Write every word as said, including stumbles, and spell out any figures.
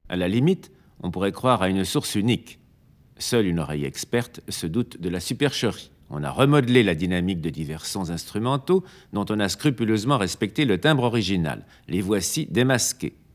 À la limite, on pourrait croire à une source unique. Seule une oreille experte se doute de la supercherie. On a remodelé la dynamique de divers sons instrumentaux dont on a scrupuleusement respecté le timbre original. Les voici démasqués.